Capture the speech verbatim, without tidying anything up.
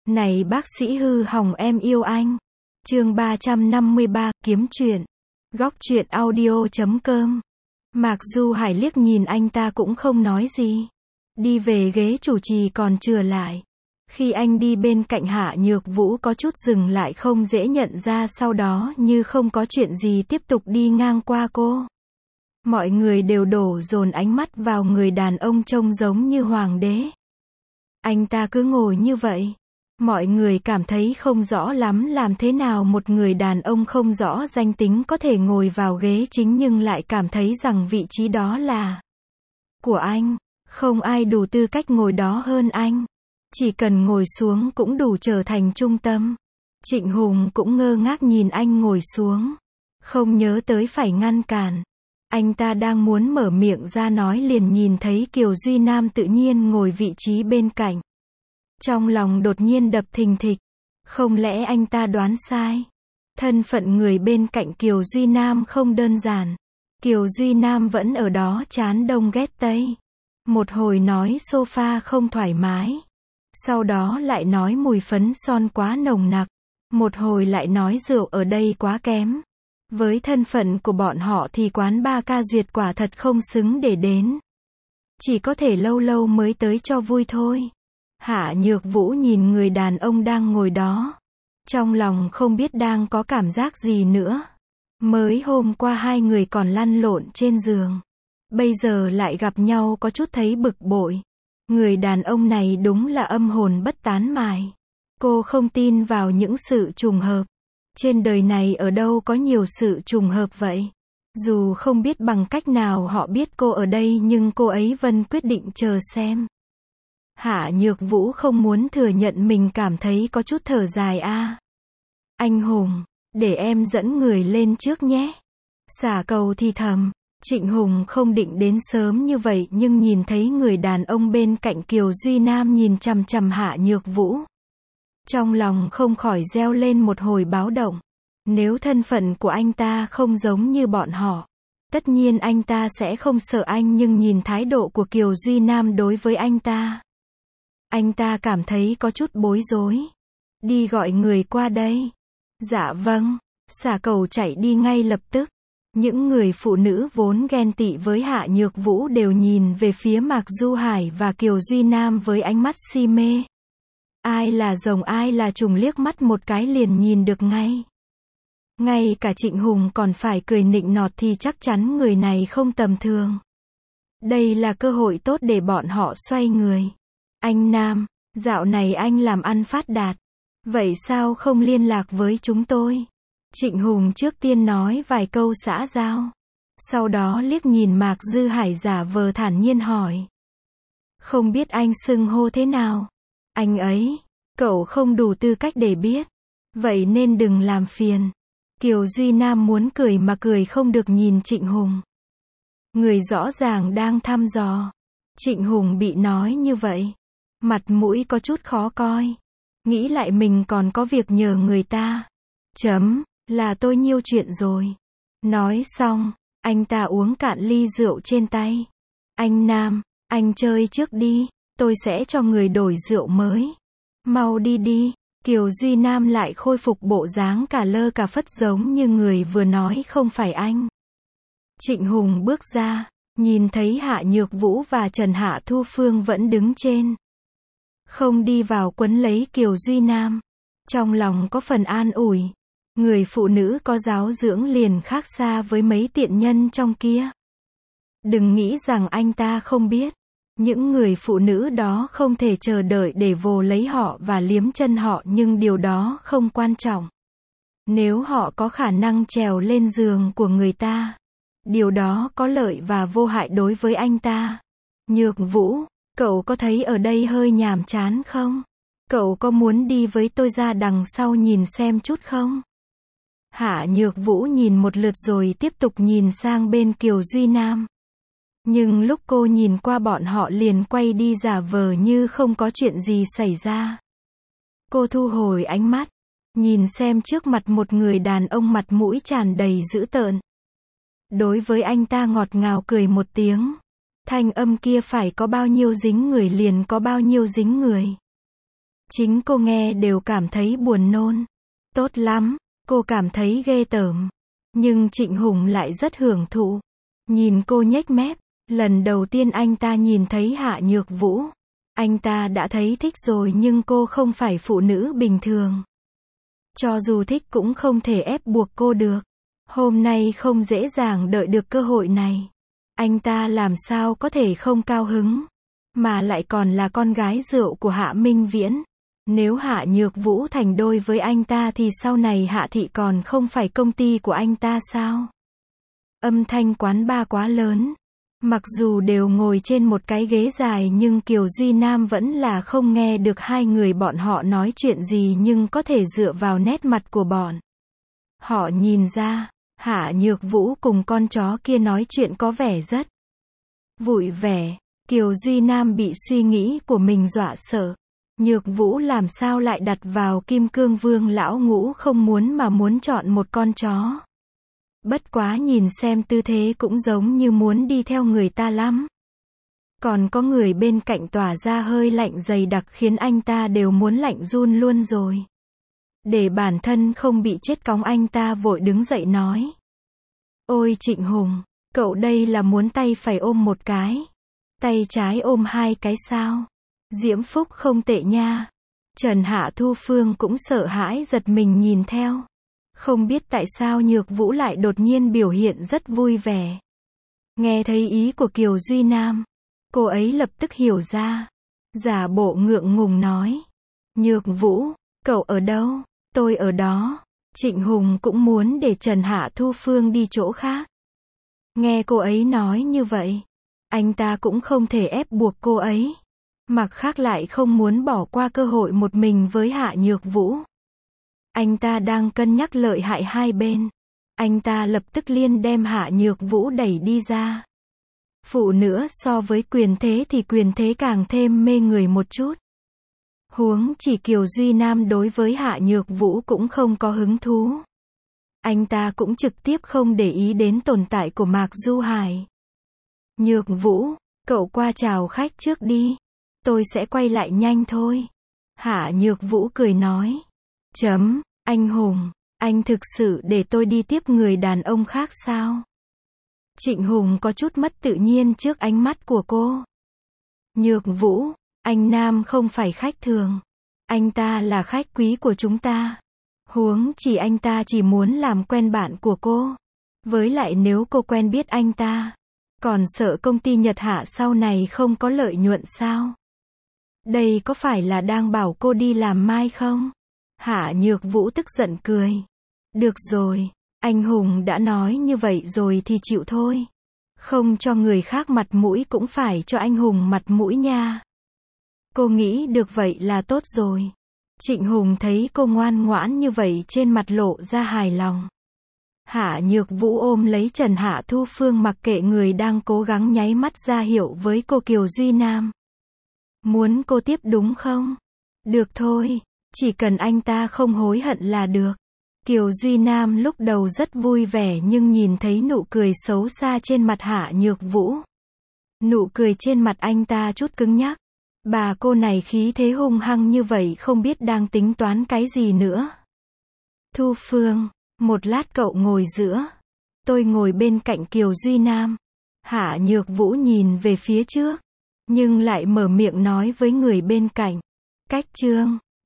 Này bác sĩ hư hỏng em yêu anh. Chương ba trăm năm mươi ba, kiếm chuyện. Góc truyện audio chấm com. Mạc Du Hải liếc nhìn anh ta cũng không nói gì. Đi về ghế chủ trì còn chừa lại. Khi anh đi bên cạnh Hạ Nhược Vũ có chút dừng lại không dễ nhận ra, sau đó như không có chuyện gì tiếp tục đi ngang qua cô. Mọi người đều đổ dồn ánh mắt vào người đàn ông trông giống như hoàng đế. Anh ta cứ ngồi như vậy. Mọi người cảm thấy không rõ lắm làm thế nào một người đàn ông không rõ danh tính có thể ngồi vào ghế chính nhưng lại cảm thấy rằng vị trí đó là của anh. Không ai đủ tư cách ngồi đó hơn anh. Chỉ cần ngồi xuống cũng đủ trở thành trung tâm. Trịnh Hùng cũng ngơ ngác nhìn anh ngồi xuống. Không nhớ tới phải ngăn cản. Anh ta đang muốn mở miệng ra nói liền nhìn thấy Kiều Duy Nam tự nhiên ngồi vị trí bên cạnh. Trong lòng đột nhiên đập thình thịch. Không lẽ anh ta đoán sai? Thân phận người bên cạnh Kiều Duy Nam không đơn giản. Kiều Duy Nam vẫn ở đó chán đông ghét tây. Một hồi nói sofa không thoải mái. Sau đó lại nói mùi phấn son quá nồng nặc. Một hồi lại nói rượu ở đây quá kém. Với thân phận của bọn họ thì quán ba ca duyệt quả thật không xứng để đến. Chỉ có thể lâu lâu mới tới cho vui thôi. Hạ Nhược Vũ nhìn người đàn ông đang ngồi đó. Trong lòng không biết đang có cảm giác gì nữa. Mới hôm qua hai người còn lăn lộn trên giường. Bây giờ lại gặp nhau có chút thấy bực bội. Người đàn ông này đúng là âm hồn bất tán mài. Cô không tin vào những sự trùng hợp. Trên đời này ở đâu có nhiều sự trùng hợp vậy. Dù không biết bằng cách nào họ biết cô ở đây nhưng cô ấy vẫn quyết định chờ xem. Hạ Nhược Vũ không muốn thừa nhận mình cảm thấy có chút thở dài a. À. Anh Hùng, để em dẫn người lên trước nhé. Xả cầu thì thầm. Trịnh Hùng không định đến sớm như vậy nhưng nhìn thấy người đàn ông bên cạnh Kiều Duy Nam nhìn chằm chằm Hạ Nhược Vũ. Trong lòng không khỏi reo lên một hồi báo động. Nếu thân phận của anh ta không giống như bọn họ, tất nhiên anh ta sẽ không sợ anh, nhưng nhìn thái độ của Kiều Duy Nam đối với anh ta, anh ta cảm thấy có chút bối rối. Đi gọi người qua đây. Dạ vâng. Xả cầu chạy đi ngay lập tức. Những người phụ nữ vốn ghen tị với Hạ Nhược Vũ đều nhìn về phía Mạc Du Hải và Kiều Duy Nam với ánh mắt si mê. Ai là rồng ai là trùng liếc mắt một cái liền nhìn được ngay. Ngay cả Trịnh Hùng còn phải cười nịnh nọt thì chắc chắn người này không tầm thường. Đây là cơ hội tốt để bọn họ xoay người. Anh Nam, dạo này anh làm ăn phát đạt. Vậy sao không liên lạc với chúng tôi? Trịnh Hùng trước tiên nói vài câu xã giao. Sau đó liếc nhìn Mạc Dư Hải giả vờ thản nhiên hỏi. Không biết anh xưng hô thế nào? Anh ấy, cậu không đủ tư cách để biết. Vậy nên đừng làm phiền. Kiều Duy Nam muốn cười mà cười không được nhìn Trịnh Hùng. Người rõ ràng đang thăm dò. Trịnh Hùng bị nói như vậy. Mặt mũi có chút khó coi. Nghĩ lại mình còn có việc nhờ người ta. Chấm, là tôi nhiêu chuyện rồi. Nói xong, anh ta uống cạn ly rượu trên tay. Anh Nam, anh chơi trước đi. Tôi sẽ cho người đổi rượu mới. Mau đi đi. Kiều Duy Nam lại khôi phục bộ dáng cả lơ cả phất giống như người vừa nói không phải anh. Trịnh Hùng bước ra, nhìn thấy Hạ Nhược Vũ và Trần Hạ Thu Phương vẫn đứng trên. Không đi vào quấn lấy Kiều Duy Nam. Trong lòng có phần an ủi. Người phụ nữ có giáo dưỡng liền khác xa với mấy tiện nhân trong kia. Đừng nghĩ rằng anh ta không biết. Những người phụ nữ đó không thể chờ đợi để vồ lấy họ và liếm chân họ, nhưng điều đó không quan trọng. Nếu họ có khả năng trèo lên giường của người ta, điều đó có lợi và vô hại đối với anh ta. Nhược Vũ, cậu có thấy ở đây hơi nhàm chán không? Cậu có muốn đi với tôi ra đằng sau nhìn xem chút không? Hạ Nhược Vũ nhìn một lượt rồi tiếp tục nhìn sang bên Kiều Duy Nam. Nhưng lúc cô nhìn qua bọn họ liền quay đi giả vờ như không có chuyện gì xảy ra. Cô thu hồi ánh mắt, nhìn xem trước mặt một người đàn ông mặt mũi tràn đầy dữ tợn. Đối với anh ta ngọt ngào cười một tiếng. Thanh âm kia phải có bao nhiêu dính người liền có bao nhiêu dính người. Chính cô nghe đều cảm thấy buồn nôn. Tốt lắm, cô cảm thấy ghê tởm. Nhưng Trịnh Hùng lại rất hưởng thụ. Nhìn cô nhếch mép, lần đầu tiên anh ta nhìn thấy Hạ Nhược Vũ. Anh ta đã thấy thích rồi nhưng cô không phải phụ nữ bình thường. Cho dù thích cũng không thể ép buộc cô được. Hôm nay không dễ dàng đợi được cơ hội này. Anh ta làm sao có thể không cao hứng. Mà lại còn là con gái rượu của Hạ Minh Viễn. Nếu Hạ Nhược Vũ thành đôi với anh ta thì sau này Hạ Thị còn không phải công ty của anh ta sao? Âm thanh quán bar quá lớn. Mặc dù đều ngồi trên một cái ghế dài nhưng Kiều Duy Nam vẫn là không nghe được hai người bọn họ nói chuyện gì, nhưng có thể dựa vào nét mặt của bọn họ nhìn ra, Hạ Nhược Vũ cùng con chó kia nói chuyện có vẻ rất vui vẻ. Kiều Duy Nam bị suy nghĩ của mình dọa sợ. Nhược Vũ làm sao lại đặt vào Kim Cương Vương lão ngũ không muốn mà muốn chọn một con chó. Bất quá nhìn xem tư thế cũng giống như muốn đi theo người ta lắm. Còn có người bên cạnh tỏa ra hơi lạnh dày đặc khiến anh ta đều muốn lạnh run luôn rồi. Để bản thân không bị chết cóng anh ta vội đứng dậy nói. Ôi Trịnh Hùng, cậu đây là muốn tay phải ôm một cái. Tay trái ôm hai cái sao? Diễm phúc không tệ nha. Trần Hạ Thu Phương cũng sợ hãi giật mình nhìn theo. Không biết tại sao Nhược Vũ lại đột nhiên biểu hiện rất vui vẻ. Nghe thấy ý của Kiều Duy Nam, cô ấy lập tức hiểu ra. Giả bộ ngượng ngùng nói. Nhược Vũ, cậu ở đâu? Tôi ở đó. Trịnh Hùng cũng muốn để Trần Hạ Thu Phương đi chỗ khác. Nghe cô ấy nói như vậy, anh ta cũng không thể ép buộc cô ấy. Mặt khác lại không muốn bỏ qua cơ hội một mình với Hạ Nhược Vũ. Anh ta đang cân nhắc lợi hại hai bên. Anh ta lập tức liên đem Hạ Nhược Vũ đẩy đi ra. Phụ nữ so với quyền thế thì quyền thế càng thêm mê người một chút. Huống chỉ Kiều Duy Nam đối với Hạ Nhược Vũ cũng không có hứng thú. Anh ta cũng trực tiếp không để ý đến tồn tại của Mạc Du Hải. Nhược Vũ, cậu qua chào khách trước đi. Tôi sẽ quay lại nhanh thôi. Hạ Nhược Vũ cười nói. Chấm, anh Hùng, anh thực sự để tôi đi tiếp người đàn ông khác sao? Trịnh Hùng có chút mất tự nhiên trước ánh mắt của cô. Nhược Vũ, anh Nam không phải khách thường. Anh ta là khách quý của chúng ta. Huống chỉ anh ta chỉ muốn làm quen bạn của cô. Với lại nếu cô quen biết anh ta, còn sợ công ty Nhật Hạ sau này không có lợi nhuận sao? Đây có phải là đang bảo cô đi làm mai không? Hạ Nhược Vũ tức giận cười. Được rồi, anh Hùng đã nói như vậy rồi thì chịu thôi. Không cho người khác mặt mũi cũng phải cho anh Hùng mặt mũi nha. Cô nghĩ được vậy là tốt rồi. Trịnh Hùng thấy cô ngoan ngoãn như vậy trên mặt lộ ra hài lòng. Hạ Nhược Vũ ôm lấy Trần Hạ Thu Phương mặc kệ người đang cố gắng nháy mắt ra hiệu với cô Kiều Duy Nam. Muốn cô tiếp đúng không? Được thôi, chỉ cần anh ta không hối hận là được. Kiều Duy Nam lúc đầu rất vui vẻ nhưng nhìn thấy nụ cười xấu xa trên mặt Hạ Nhược Vũ. Nụ cười trên mặt anh ta chút cứng nhắc. Bà cô này khí thế hung hăng như vậy không biết đang tính toán cái gì nữa. Thu Phương, một lát cậu ngồi giữa. Tôi ngồi bên cạnh Kiều Duy Nam. Hạ Nhược Vũ nhìn về phía trước, nhưng lại mở miệng nói với người bên cạnh. Cách Trương.